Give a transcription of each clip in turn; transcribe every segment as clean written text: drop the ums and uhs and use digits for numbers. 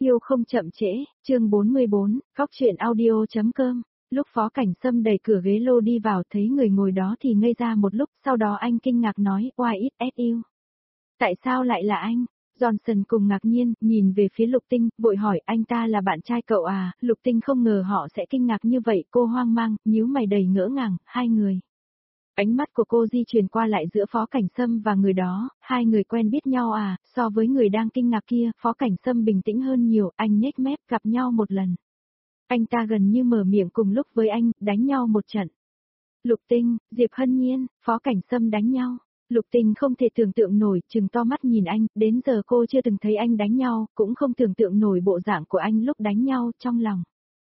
Yêu không chậm trễ, chương 44, góc truyện audio.com. Lúc Phó Cảnh Sâm đẩy cửa ghế lô đi vào thấy người ngồi đó thì ngây ra một lúc, sau đó anh kinh ngạc nói, why is you? Tại sao lại là anh? Johnson cùng ngạc nhiên, nhìn về phía Lục Tinh, vội hỏi anh ta là bạn trai cậu à? Lục Tinh không ngờ họ sẽ kinh ngạc như vậy, cô hoang mang, nhíu mày đầy ngỡ ngàng, hai người. Ánh mắt của cô di chuyển qua lại giữa Phó Cảnh Sâm và người đó, hai người quen biết nhau à? So với người đang kinh ngạc kia, Phó Cảnh Sâm bình tĩnh hơn nhiều, anh nhếch mép, gặp nhau một lần. Anh ta gần như mở miệng cùng lúc với anh, đánh nhau một trận. Lục Tinh, Diệp Hân Nhiên, Phó Cảnh Sâm đánh nhau. Lục Tinh không thể tưởng tượng nổi, trừng to mắt nhìn anh, đến giờ cô chưa từng thấy anh đánh nhau, cũng không tưởng tượng nổi bộ dạng của anh lúc đánh nhau, trong lòng.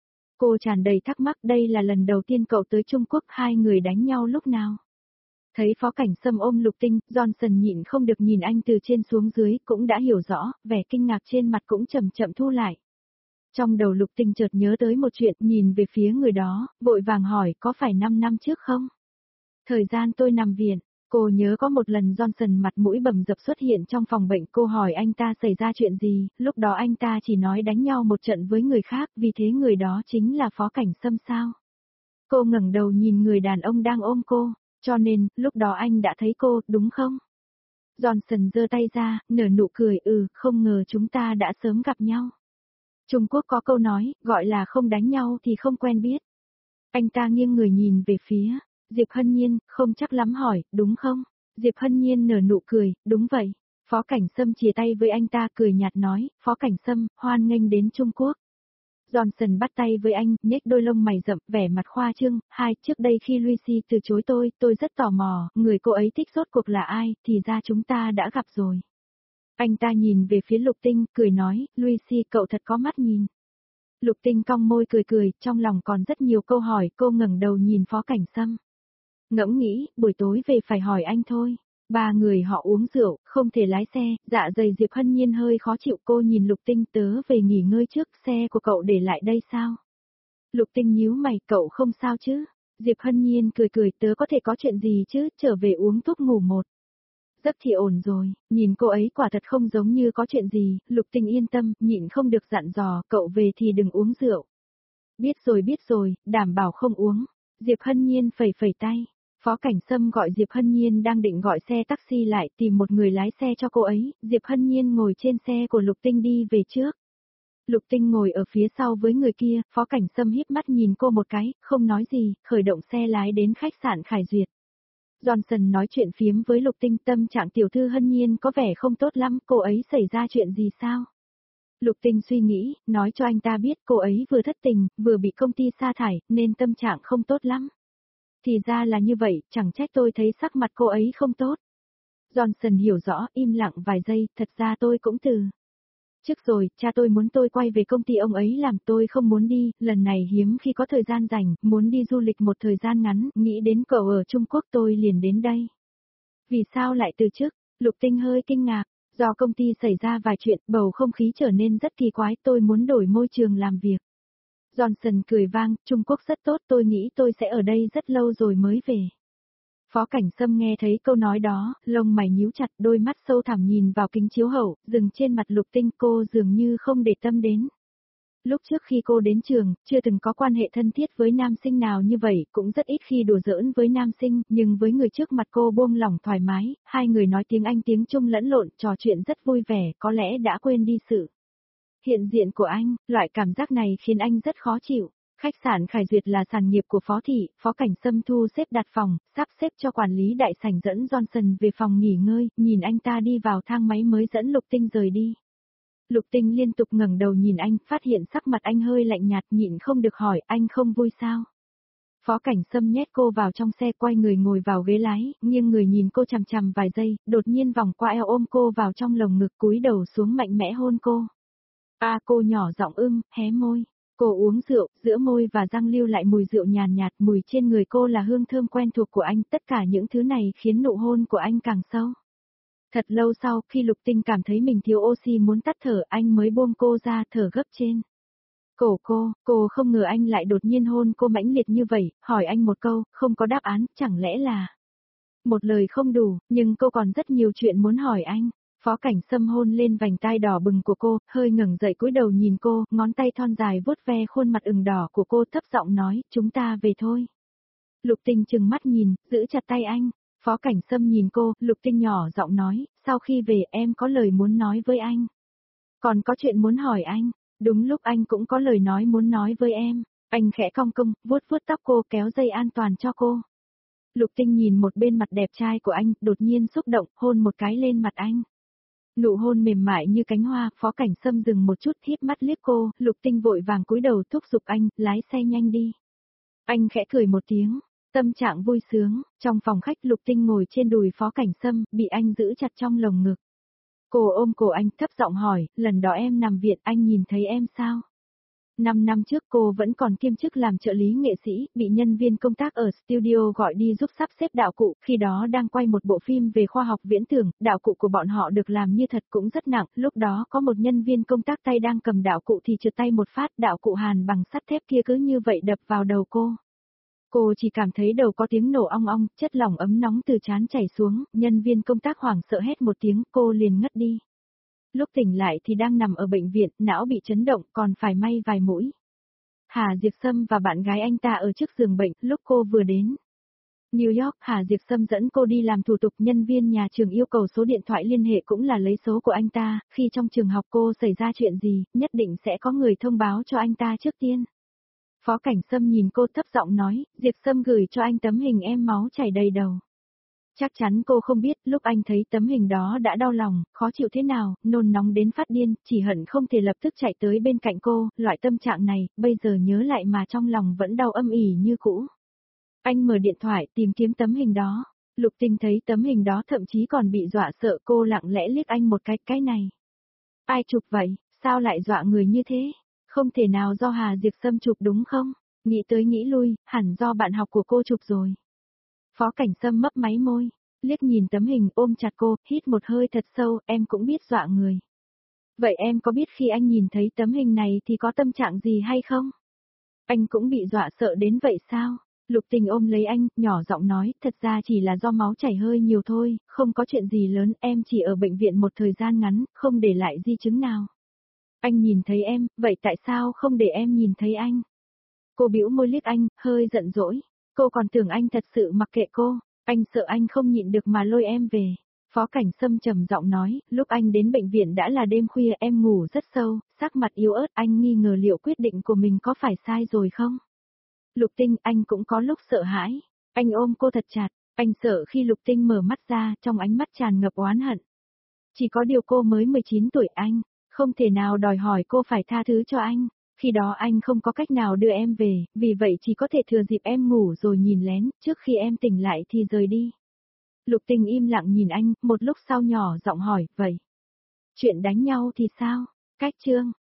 Cô tràn đầy thắc mắc, đây là lần đầu tiên cậu tới Trung Quốc, hai người đánh nhau lúc nào? Thấy Phó Cảnh Sâm ôm Lục Tinh, Johnson nhịn không được nhìn anh từ trên xuống dưới, cũng đã hiểu rõ, vẻ kinh ngạc trên mặt cũng chậm chậm thu lại. Trong đầu Lục Tinh chợt nhớ tới một chuyện, nhìn về phía người đó, vội vàng hỏi, có phải 5 năm trước không? Thời gian tôi nằm viện, cô nhớ có một lần Johnson mặt mũi bầm dập xuất hiện trong phòng bệnh, cô hỏi anh ta xảy ra chuyện gì, lúc đó anh ta chỉ nói đánh nhau một trận với người khác, vì thế người đó chính là Phó Cảnh Sâm sao? Cô ngẩng đầu nhìn người đàn ông đang ôm cô, cho nên, lúc đó anh đã thấy cô, đúng không? Johnson giơ tay ra, nở nụ cười, không ngờ chúng ta đã sớm gặp nhau. Trung Quốc có câu nói, gọi là không đánh nhau thì không quen biết. Anh ta nghiêng người nhìn về phía Diệp Hân Nhiên, không chắc lắm hỏi, đúng không? Diệp Hân Nhiên nở nụ cười, đúng vậy. Phó Cảnh Sâm chìa tay với anh ta cười nhạt nói, Phó Cảnh Sâm, hoan nghênh đến Trung Quốc. Johnson bắt tay với anh, nhếch đôi lông mày rậm, vẻ mặt khoa trương, trước đây khi Lucy từ chối tôi rất tò mò, người cô ấy thích rốt cuộc là ai, thì ra chúng ta đã gặp rồi. Anh ta nhìn về phía Lục Tinh, cười nói, Lucy cậu thật có mắt nhìn. Lục Tinh cong môi cười, trong lòng còn rất nhiều câu hỏi, cô ngẩng đầu nhìn Phó Cảnh Sâm. Ngẫm nghĩ, buổi tối về phải hỏi anh thôi. Ba người họ uống rượu, không thể lái xe, dạ dày Diệp Hân Nhiên hơi khó chịu, cô nhìn Lục Tinh, tớ về nghỉ ngơi trước, xe của cậu để lại đây sao? Lục Tinh nhíu mày, cậu không sao chứ? Diệp Hân Nhiên cười, tớ có thể có chuyện gì chứ, trở về uống thuốc ngủ một. Giấc thì ổn rồi, nhìn cô ấy quả thật không giống như có chuyện gì, Lục Tinh yên tâm, nhịn không được dặn dò, cậu về thì đừng uống rượu. Biết rồi, đảm bảo không uống. Diệp Hân Nhiên phẩy tay. Phó Cảnh Sâm gọi Diệp Hân Nhiên đang định gọi xe taxi lại tìm một người lái xe cho cô ấy, Diệp Hân Nhiên ngồi trên xe của Lục Tinh đi về trước. Lục Tinh ngồi ở phía sau với người kia, Phó Cảnh Sâm híp mắt nhìn cô một cái, không nói gì, khởi động xe lái đến khách sạn Khải Duyệt. Johnson nói chuyện phiếm với Lục Tinh, tâm trạng tiểu thư Hân Nhiên có vẻ không tốt lắm, cô ấy xảy ra chuyện gì sao? Lục Tinh suy nghĩ, nói cho anh ta biết cô ấy vừa thất tình, vừa bị công ty sa thải, nên tâm trạng không tốt lắm. Thì ra là như vậy, chẳng trách tôi thấy sắc mặt cô ấy không tốt. Johnson hiểu rõ, im lặng vài giây, thật ra tôi cũng từ trước rồi, cha tôi muốn tôi quay về công ty ông ấy làm, tôi không muốn đi, lần này hiếm khi có thời gian rảnh, muốn đi du lịch một thời gian ngắn, nghĩ đến cậu ở Trung Quốc tôi liền đến đây. Vì sao lại từ chức? Lục Tinh hơi kinh ngạc, do công ty xảy ra vài chuyện, bầu không khí trở nên rất kỳ quái, tôi muốn đổi môi trường làm việc. Johnson cười vang, Trung Quốc rất tốt, tôi nghĩ tôi sẽ ở đây rất lâu rồi mới về. Phó Cảnh Sâm nghe thấy câu nói đó, lông mày nhíu chặt, đôi mắt sâu thẳm nhìn vào kính chiếu hậu, dừng trên mặt Lục Tinh, cô dường như không để tâm đến. Lúc trước khi cô đến trường, chưa từng có quan hệ thân thiết với nam sinh nào như vậy, cũng rất ít khi đùa giỡn với nam sinh, nhưng với người trước mặt cô buông lỏng thoải mái, hai người nói tiếng Anh tiếng Trung lẫn lộn, trò chuyện rất vui vẻ, có lẽ đã quên đi sự hiện diện của anh, loại cảm giác này khiến anh rất khó chịu. Khách sạn Khải Duyệt là sản nghiệp của Phó Thị, Phó Cảnh Sâm thu xếp đặt phòng, sắp xếp cho quản lý đại sảnh dẫn Johnson về phòng nghỉ ngơi, nhìn anh ta đi vào thang máy mới dẫn Lục Tinh rời đi. Lục Tinh liên tục ngẩng đầu nhìn anh, phát hiện sắc mặt anh hơi lạnh nhạt, nhịn không được hỏi, anh không vui sao? Phó Cảnh Sâm nhét cô vào trong xe, quay người ngồi vào ghế lái, nghiêng người nhìn cô chằm chằm vài giây, đột nhiên vòng qua eo ôm cô vào trong lồng ngực, cúi đầu xuống mạnh mẽ hôn cô. Cô nhỏ giọng hé môi. Cô uống rượu, giữa môi và răng lưu lại mùi rượu nhàn nhạt, mùi trên người cô là hương thơm quen thuộc của anh, tất cả những thứ này khiến nụ hôn của anh càng sâu. Thật lâu sau, khi Lục Tinh cảm thấy mình thiếu oxy muốn tắt thở, anh mới buông cô ra, thở gấp trên cổ cô không ngờ anh lại đột nhiên hôn cô mãnh liệt như vậy, hỏi anh một câu, không có đáp án, chẳng lẽ là một lời không đủ, nhưng cô còn rất nhiều chuyện muốn hỏi anh. Phó Cảnh Sâm hôn lên vành tai đỏ bừng của cô, hơi ngẩng dậy cúi đầu nhìn cô, ngón tay thon dài vuốt ve khuôn mặt ửng đỏ của cô thấp giọng nói, chúng ta về thôi. Lục Tinh trừng mắt nhìn, giữ chặt tay anh. Phó Cảnh Sâm nhìn cô, Lục Tinh nhỏ giọng nói, sau khi về em có lời muốn nói với anh. Còn có chuyện muốn hỏi anh, đúng lúc anh cũng có lời muốn nói với em. Anh khẽ cong cong, vuốt vuốt tóc cô kéo dây an toàn cho cô. Lục Tinh nhìn một bên mặt đẹp trai của anh, đột nhiên xúc động, hôn một cái lên mặt anh. Nụ hôn mềm mại như cánh hoa, Phó Cảnh Sâm dừng một chút híp mắt liếc cô, Lục Tinh vội vàng cúi đầu thúc giục anh, lái xe nhanh đi. Anh khẽ cười một tiếng, tâm trạng vui sướng, trong phòng khách Lục Tinh ngồi trên đùi Phó Cảnh Sâm, bị anh giữ chặt trong lồng ngực. Cô ôm cổ anh thấp giọng hỏi, lần đó em nằm viện anh nhìn thấy em sao? 5 năm trước cô vẫn còn kiêm chức làm trợ lý nghệ sĩ, bị nhân viên công tác ở studio gọi đi giúp sắp xếp đạo cụ, khi đó đang quay một bộ phim về khoa học viễn tưởng, đạo cụ của bọn họ được làm như thật cũng rất nặng, lúc đó có một nhân viên công tác tay đang cầm đạo cụ thì trượt tay một phát, đạo cụ hàn bằng sắt thép kia cứ như vậy đập vào đầu cô. Cô chỉ cảm thấy đầu có tiếng nổ ong ong, chất lỏng ấm nóng từ trán chảy xuống, nhân viên công tác hoảng sợ hét một tiếng, cô liền ngất đi. Lúc tỉnh lại thì đang nằm ở bệnh viện, não bị chấn động, còn phải may vài mũi. Hà Diệp Sâm và bạn gái anh ta ở trước giường bệnh, lúc cô vừa đến. New York, Hà Diệp Sâm dẫn cô đi làm thủ tục, nhân viên nhà trường yêu cầu số điện thoại liên hệ cũng là lấy số của anh ta, khi trong trường học cô xảy ra chuyện gì, nhất định sẽ có người thông báo cho anh ta trước tiên. Phó Cảnh Sâm nhìn cô thấp giọng nói, Diệp Sâm gửi cho anh tấm hình em máu chảy đầy đầu. Chắc chắn cô không biết, lúc anh thấy tấm hình đó đã đau lòng, khó chịu thế nào, nôn nóng đến phát điên, chỉ hận không thể lập tức chạy tới bên cạnh cô, loại tâm trạng này, bây giờ nhớ lại mà trong lòng vẫn đau âm ỉ như cũ. Anh mở điện thoại tìm kiếm tấm hình đó, Lục Tinh thấy tấm hình đó thậm chí còn bị dọa sợ, cô lặng lẽ liếc anh một cái này. Ai chụp vậy, sao lại dọa người như thế? Không thể nào do Hà Diệp Sâm chụp đúng không? Nghĩ tới nghĩ lui, hẳn do bạn học của cô chụp rồi. Phó Cảnh Sâm mấp máy môi, liếc nhìn tấm hình ôm chặt cô, hít một hơi thật sâu, em cũng biết dọa người. Vậy em có biết khi anh nhìn thấy tấm hình này thì có tâm trạng gì hay không? Anh cũng bị dọa sợ đến vậy sao? Lục Tình ôm lấy anh, nhỏ giọng nói, thật ra chỉ là do máu chảy hơi nhiều thôi, không có chuyện gì lớn, em chỉ ở bệnh viện một thời gian ngắn, không để lại di chứng nào. Anh nhìn thấy em, vậy tại sao không để em nhìn thấy anh? Cô bĩu môi liếc anh, hơi giận dỗi. Cô còn tưởng anh thật sự mặc kệ cô, anh sợ anh không nhịn được mà lôi em về. Phó Cảnh Sâm trầm giọng nói, lúc anh đến bệnh viện đã là đêm khuya, em ngủ rất sâu, sắc mặt yếu ớt, anh nghi ngờ liệu quyết định của mình có phải sai rồi không? Lục Tinh, anh cũng có lúc sợ hãi. Anh ôm cô thật chặt, anh sợ khi Lục Tinh mở mắt ra, trong ánh mắt tràn ngập oán hận. Chỉ có điều cô mới 19 tuổi anh, không thể nào đòi hỏi cô phải tha thứ cho anh. Khi đó anh không có cách nào đưa em về, vì vậy chỉ có thể thừa dịp em ngủ rồi nhìn lén, trước khi em tỉnh lại thì rời đi. Lục Tình im lặng nhìn anh, một lúc sau nhỏ giọng hỏi, vậy. Chuyện đánh nhau thì sao? Cách chương.